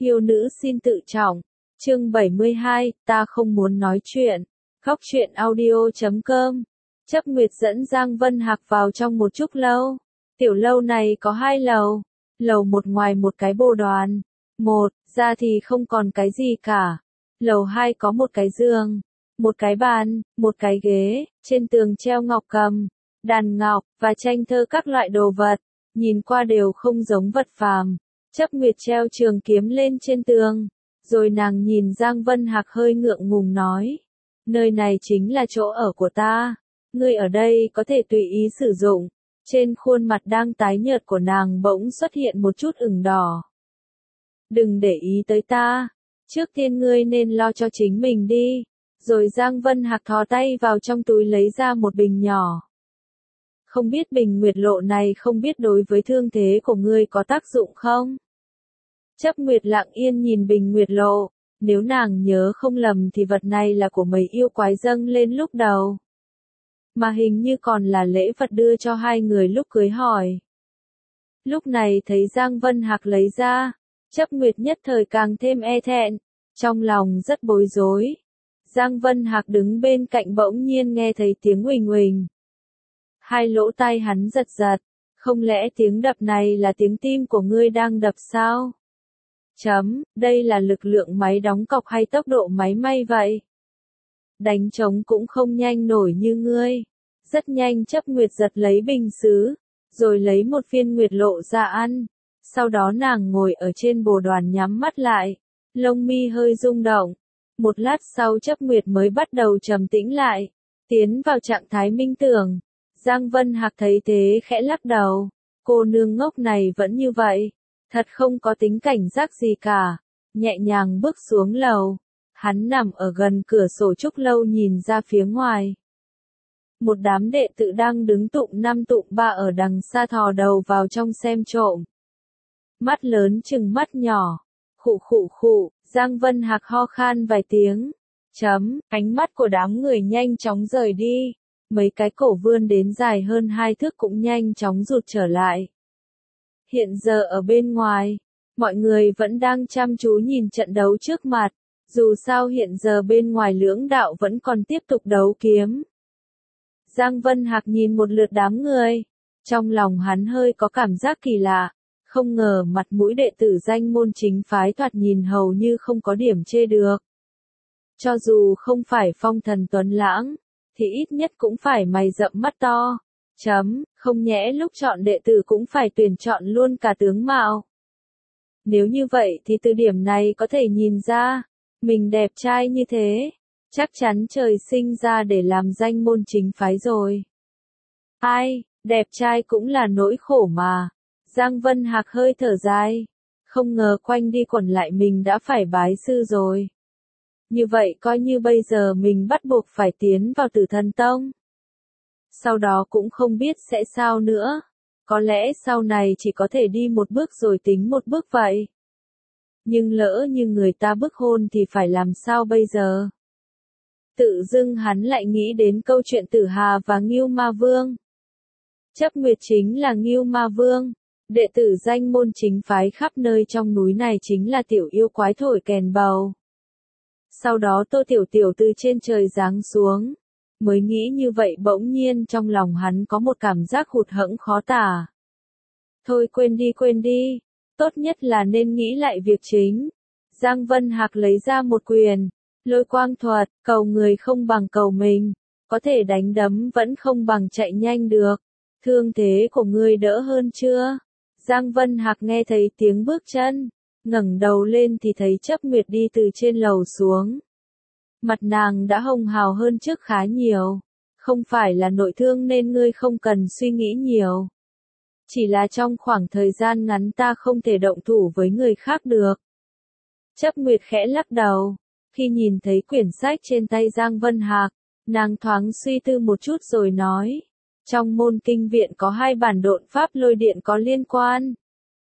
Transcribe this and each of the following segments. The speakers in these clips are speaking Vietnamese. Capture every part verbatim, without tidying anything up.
Yêu nữ xin tự trọng. Chương bảy mươi hai, ta không muốn nói chuyện. Khóc chuyện audio chấm com. Chấp Nguyệt dẫn Giang Vân Hạc vào trong một trúc lâu. Tiểu lâu này có hai lầu. Lầu một ngoài một cái bồ đoàn. Một, ra thì không còn cái gì cả. Lầu hai có một cái giường, một cái bàn, một cái ghế, trên tường treo ngọc cầm, đàn ngọc, và tranh thơ các loại đồ vật. Nhìn qua đều không giống vật phàm. Chấp Nguyệt treo trường kiếm lên trên tường. Rồi nàng nhìn Giang Vân Hạc hơi ngượng ngùng nói. Nơi này chính là chỗ ở của ta. Ngươi ở đây có thể tùy ý sử dụng. Trên khuôn mặt đang tái nhợt của nàng bỗng xuất hiện một chút ửng đỏ. Đừng để ý tới ta. Trước tiên ngươi nên lo cho chính mình đi. Rồi Giang Vân Hạc thò tay vào trong túi lấy ra một bình nhỏ. Không biết bình nguyệt lộ này không biết đối với thương thế của ngươi có tác dụng không? Chấp Nguyệt lặng yên nhìn bình nguyệt lộ. Nếu nàng nhớ không lầm thì vật này là của mấy yêu quái dâng lên lúc đầu. Mà hình như còn là lễ vật đưa cho hai người lúc cưới hỏi. Lúc này thấy Giang Vân Hạc lấy ra. Chấp Nguyệt nhất thời càng thêm e thẹn. Trong lòng rất bối rối. Giang Vân Hạc đứng bên cạnh bỗng nhiên nghe thấy tiếng huỳnh huỳnh. Hai lỗ tai hắn giật giật. Không lẽ tiếng đập này là tiếng tim của ngươi đang đập sao? Chấm, đây là lực lượng máy đóng cọc hay tốc độ máy may vậy? Đánh trống cũng không nhanh nổi như ngươi. Rất nhanh Chấp Nguyệt giật lấy bình sứ. Rồi lấy một viên nguyệt lộ ra ăn. Sau đó nàng ngồi ở trên bồ đoàn nhắm mắt lại. Lông mi hơi rung động. Một lát sau Chấp Nguyệt mới bắt đầu trầm tĩnh lại. Tiến vào trạng thái minh tưởng. Giang Vân Hạc thấy thế khẽ lắc đầu. Cô nương ngốc này vẫn như vậy. Thật không có tính cảnh giác gì cả. Nhẹ nhàng bước xuống lầu. Hắn nằm ở gần cửa sổ trúc lâu nhìn ra phía ngoài. Một đám đệ tử đang đứng tụng năm tụng ba ở đằng xa thò đầu vào trong xem trộm. Mắt lớn chừng mắt nhỏ. Khụ khụ khụ, Giang Vân Hạc ho khan vài tiếng. Chấm, ánh mắt của đám người nhanh chóng rời đi. Mấy cái cổ vươn đến dài hơn hai thước cũng nhanh chóng rụt trở lại. Hiện giờ ở bên ngoài, mọi người vẫn đang chăm chú nhìn trận đấu trước mặt. Dù sao hiện giờ bên ngoài lưỡng đạo vẫn còn tiếp tục đấu kiếm. Giang Vân Hạc nhìn một lượt đám người. Trong lòng hắn hơi có cảm giác kỳ lạ. Không ngờ mặt mũi đệ tử danh môn chính phái thoạt nhìn hầu như không có điểm chê được. Cho dù không phải phong thần tuấn lãng, thì ít nhất cũng phải mày rậm mắt to. Chấm, không nhẽ lúc chọn đệ tử cũng phải tuyển chọn luôn cả tướng mạo. Nếu như vậy thì từ điểm này có thể nhìn ra, mình đẹp trai như thế, chắc chắn trời sinh ra để làm danh môn chính phái rồi. Ai, đẹp trai cũng là nỗi khổ mà. Giang Vân Hạc hơi thở dài. Không ngờ quanh đi quẩn lại mình đã phải bái sư rồi. Như vậy coi như bây giờ mình bắt buộc phải tiến vào Tử Thần Tông. Sau đó cũng không biết sẽ sao nữa. Có lẽ sau này chỉ có thể đi một bước rồi tính một bước vậy. Nhưng lỡ như người ta bức hôn thì phải làm sao bây giờ? Tự dưng hắn lại nghĩ đến câu chuyện Tử Hà và Ngưu Ma Vương. Chấp Nguyệt chính là Ngưu Ma Vương. Đệ tử danh môn chính phái khắp nơi trong núi này chính là tiểu yêu quái thổi kèn bầu. Sau đó Tô Tiểu Tiểu từ trên trời giáng xuống. Mới nghĩ như vậy bỗng nhiên trong lòng hắn có một cảm giác hụt hẫng khó tả. Thôi quên đi quên đi. Tốt nhất là nên nghĩ lại việc chính. Giang Vân Hạc lấy ra một quyền. Lôi quang thuật, cầu người không bằng cầu mình. Có thể đánh đấm vẫn không bằng chạy nhanh được. Thương thế của ngươi đỡ hơn chưa? Giang Vân Hạc nghe thấy tiếng bước chân, ngẩng đầu lên thì thấy Chấp Nguyệt đi từ trên lầu xuống. Mặt nàng đã hồng hào hơn trước khá nhiều. Không phải là nội thương nên ngươi không cần suy nghĩ nhiều. Chỉ là trong khoảng thời gian ngắn ta không thể động thủ với người khác được. Chấp Nguyệt khẽ lắc đầu. Khi nhìn thấy quyển sách trên tay Giang Vân Hạc, nàng thoáng suy tư một chút rồi nói. Trong môn kinh viện có hai bản độn pháp lôi điện có liên quan.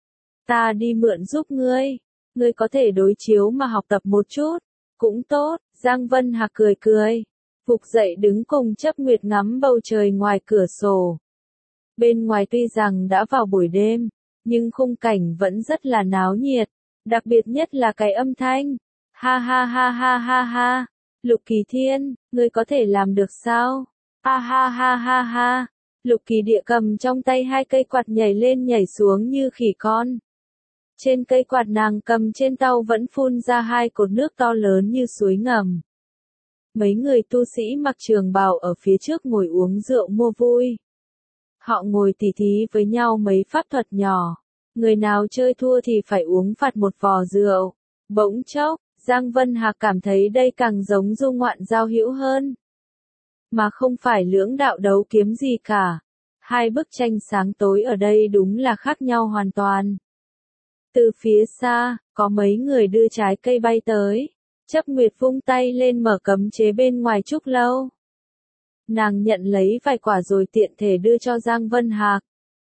Ta đi mượn giúp ngươi. Ngươi có thể đối chiếu mà học tập một chút. Cũng tốt, Giang Vân Hạc cười cười. Phục dậy đứng cùng Chấp Nguyệt ngắm bầu trời ngoài cửa sổ. Bên ngoài tuy rằng đã vào buổi đêm, nhưng khung cảnh vẫn rất là náo nhiệt. Đặc biệt nhất là cái âm thanh. Ha ha ha ha ha ha. Lục Kỳ Thiên, ngươi có thể làm được sao? Ha ha ha ha ha. Lục Kỳ Địa cầm trong tay hai cây quạt nhảy lên nhảy xuống như khỉ con. Trên cây quạt nàng cầm trên tàu vẫn phun ra hai cột nước to lớn như suối ngầm. Mấy người tu sĩ mặc trường bào ở phía trước ngồi uống rượu mua vui. Họ ngồi tỉ thí với nhau mấy pháp thuật nhỏ. Người nào chơi thua thì phải uống phạt một vò rượu. Bỗng chốc, Giang Vân Hạc cảm thấy đây càng giống du ngoạn giao hữu hơn. Mà không phải lưỡng đạo đấu kiếm gì cả. Hai bức tranh sáng tối ở đây đúng là khác nhau hoàn toàn. Từ phía xa, có mấy người đưa trái cây bay tới. Chấp Nguyệt vung tay lên mở cấm chế bên ngoài trúc lâu. Nàng nhận lấy vài quả rồi tiện thể đưa cho Giang Vân Hạc.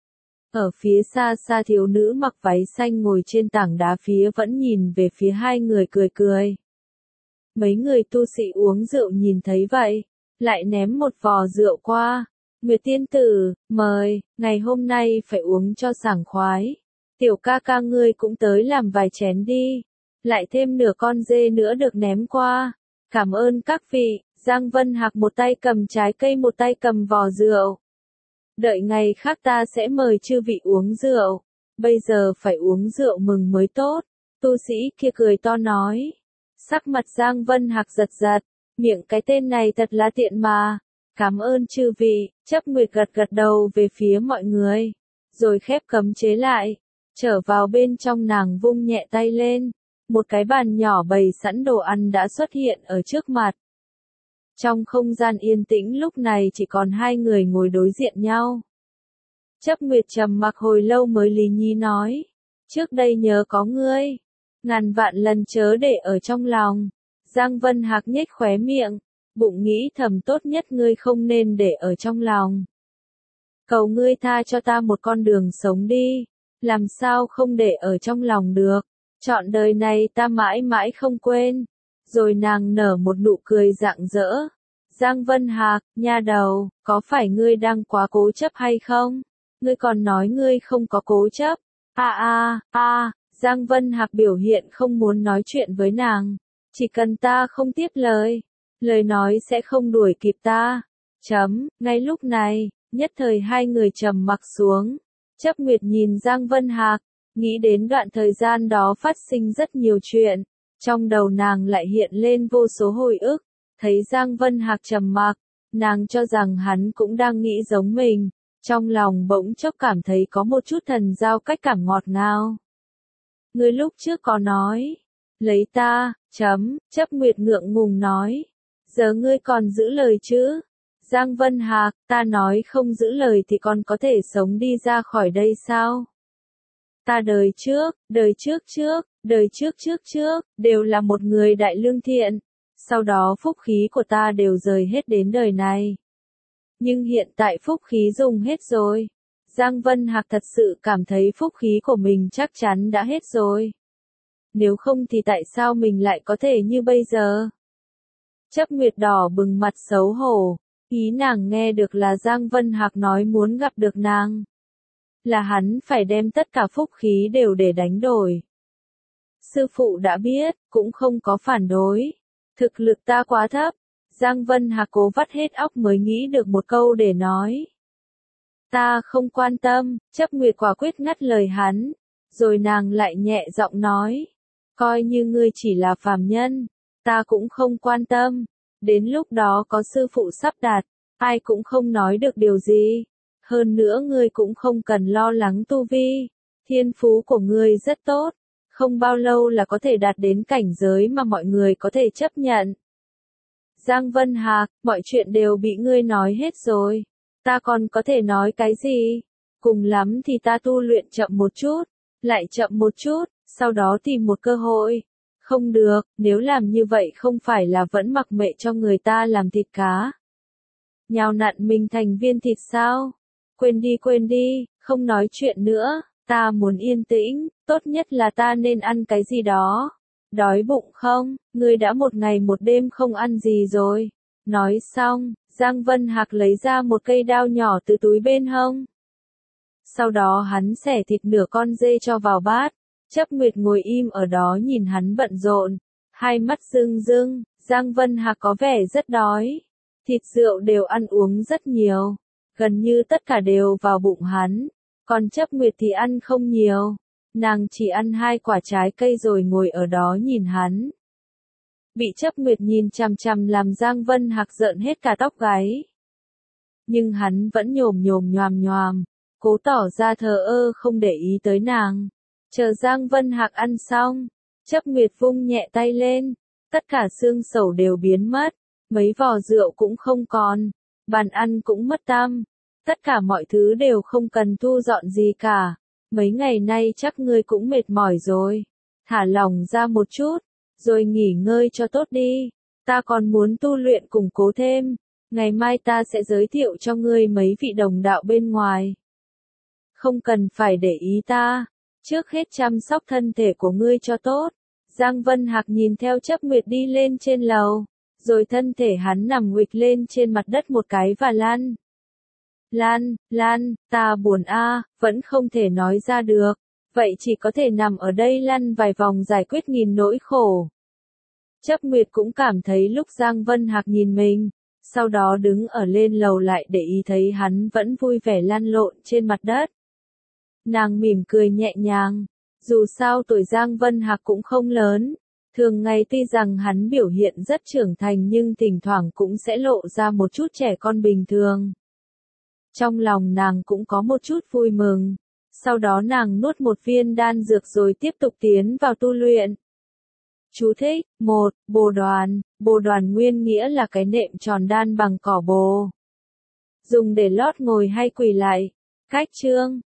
Ở phía xa xa thiếu nữ mặc váy xanh ngồi trên tảng đá phía vẫn nhìn về phía hai người cười cười. Mấy người tu sĩ uống rượu nhìn thấy vậy, lại ném một vò rượu qua. Nguyệt tiên tử, mời, ngày hôm nay phải uống cho sảng khoái. Tiểu ca ca ngươi cũng tới làm vài chén đi. Lại thêm nửa con dê nữa được ném qua. Cảm ơn các vị. Giang Vân Hạc một tay cầm trái cây một tay cầm vò rượu. Đợi ngày khác ta sẽ mời chư vị uống rượu. Bây giờ phải uống rượu mừng mới tốt. Tu sĩ kia cười to nói. Sắc mặt Giang Vân Hạc giật giật. Miệng cái tên này thật là tiện mà. Cảm ơn chư vị. Chấp Nguyệt gật gật đầu về phía mọi người. Rồi khép cấm chế lại. Trở vào bên trong nàng vung nhẹ tay lên. Một cái bàn nhỏ bày sẵn đồ ăn đã xuất hiện ở trước mặt. Trong không gian yên tĩnh lúc này chỉ còn hai người ngồi đối diện nhau. Chấp Nguyệt trầm mặc hồi lâu mới Lý Nhi nói. Trước đây nhớ có ngươi. Ngàn vạn lần chớ để ở trong lòng. Giang Vân Hạc nhếch khóe miệng. Bụng nghĩ thầm tốt nhất ngươi không nên để ở trong lòng. Cầu ngươi tha cho ta một con đường sống đi. Làm sao không để ở trong lòng được. Trọn đời này ta mãi mãi không quên. Rồi nàng nở một nụ cười rạng rỡ. Giang Vân Hạc, nha đầu, có phải ngươi đang quá cố chấp hay không? Ngươi còn nói ngươi không có cố chấp. A a a, Giang Vân Hạc biểu hiện không muốn nói chuyện với nàng. Chỉ cần ta không tiếp lời, lời nói sẽ không đuổi kịp ta. Chấm, ngay lúc này, nhất thời hai người trầm mặc xuống. Chấp Nguyệt nhìn Giang Vân Hạc, nghĩ đến đoạn thời gian đó phát sinh rất nhiều chuyện. Trong đầu nàng lại hiện lên vô số hồi ức. Thấy Giang Vân Hạc trầm mặc, nàng cho rằng hắn cũng đang nghĩ giống mình. Trong lòng bỗng chốc cảm thấy có một chút thần giao cách cảm ngọt ngào. Ngươi lúc trước có nói, lấy ta, chấm, Chấp Nguyệt ngượng ngùng nói. Giờ ngươi còn giữ lời chứ? Giang Vân Hạc, ta nói không giữ lời thì còn có thể sống đi ra khỏi đây sao? Ta đời trước, đời trước trước, đời trước trước trước, đều là một người đại lương thiện. Sau đó phúc khí của ta đều rời hết đến đời này. Nhưng hiện tại phúc khí dùng hết rồi. Giang Vân Hạc thật sự cảm thấy phúc khí của mình chắc chắn đã hết rồi. Nếu không thì tại sao mình lại có thể như bây giờ? Chấp Nguyệt đỏ bừng mặt xấu hổ. Ý nàng nghe được là Giang Vân Hạc nói muốn gặp được nàng. Là hắn phải đem tất cả phúc khí đều để đánh đổi. Sư phụ đã biết, cũng không có phản đối. Thực lực ta quá thấp. Giang Vân Hạc cố vắt hết óc mới nghĩ được một câu để nói. Ta không quan tâm, Chấp Nguyệt quả quyết ngắt lời hắn. Rồi nàng lại nhẹ giọng nói. Coi như ngươi chỉ là phàm nhân. Ta cũng không quan tâm. Đến lúc đó có sư phụ sắp đặt. Ai cũng không nói được điều gì. Hơn nữa ngươi cũng không cần lo lắng tu vi. Thiên phú của ngươi rất tốt. Không bao lâu là có thể đạt đến cảnh giới mà mọi người có thể chấp nhận. Giang Vân Hạc, mọi chuyện đều bị ngươi nói hết rồi. Ta còn có thể nói cái gì? Cùng lắm thì ta tu luyện chậm một chút, lại chậm một chút, sau đó tìm một cơ hội. Không được, nếu làm như vậy không phải là vẫn mặc mệ cho người ta làm thịt cá. Nhào nặn mình thành viên thịt sao? Quên đi quên đi, không nói chuyện nữa, ta muốn yên tĩnh, tốt nhất là ta nên ăn cái gì đó. Đói bụng không? Ngươi đã một ngày một đêm không ăn gì rồi. Nói xong, Giang Vân Hạc lấy ra một cây đao nhỏ từ túi bên hông. Sau đó hắn xẻ thịt nửa con dê cho vào bát. Chấp Nguyệt ngồi im ở đó nhìn hắn bận rộn, hai mắt rưng rưng, Giang Vân Hạc có vẻ rất đói. Thịt rượu đều ăn uống rất nhiều, gần như tất cả đều vào bụng hắn, còn Chấp Nguyệt thì ăn không nhiều, nàng chỉ ăn hai quả trái cây rồi ngồi ở đó nhìn hắn. Bị Chấp Nguyệt nhìn chằm chằm làm Giang Vân Hạc rợn hết cả tóc gáy. Nhưng hắn vẫn nhồm nhồm nhoàm nhoàm, cố tỏ ra thờ ơ không để ý tới nàng. Chờ Giang Vân Hạc ăn xong, Chấp Nguyệt vung nhẹ tay lên, tất cả xương sầu đều biến mất, mấy vò rượu cũng không còn, bàn ăn cũng mất tăm, tất cả mọi thứ đều không cần thu dọn gì cả. Mấy ngày nay chắc ngươi cũng mệt mỏi rồi, thả lỏng ra một chút, rồi nghỉ ngơi cho tốt đi, ta còn muốn tu luyện củng cố thêm, ngày mai ta sẽ giới thiệu cho ngươi mấy vị đồng đạo bên ngoài. Không cần phải để ý ta, trước hết chăm sóc thân thể của ngươi cho tốt. Giang Vân Hạc nhìn theo Chấp Nguyệt đi lên trên lầu, rồi thân thể hắn nằm nguịch lên trên mặt đất một cái và lăn. Lan, Lan, ta buồn a, vẫn không thể nói ra được, vậy chỉ có thể nằm ở đây lăn vài vòng giải quyết nghìn nỗi khổ. Chấp Nguyệt cũng cảm thấy lúc Giang Vân Hạc nhìn mình, sau đó đứng ở lên lầu lại để ý thấy hắn vẫn vui vẻ lăn lộn trên mặt đất. Nàng mỉm cười nhẹ nhàng, dù sao tuổi Giang Vân Hạc cũng không lớn, thường ngày tuy rằng hắn biểu hiện rất trưởng thành nhưng thỉnh thoảng cũng sẽ lộ ra một chút trẻ con bình thường. Trong lòng nàng cũng có một chút vui mừng, sau đó nàng nuốt một viên đan dược rồi tiếp tục tiến vào tu luyện. Chú thích, một, bồ đoàn, bồ đoàn nguyên nghĩa là cái nệm tròn đan bằng cỏ bồ. Dùng để lót ngồi hay quỳ lại. Cách chương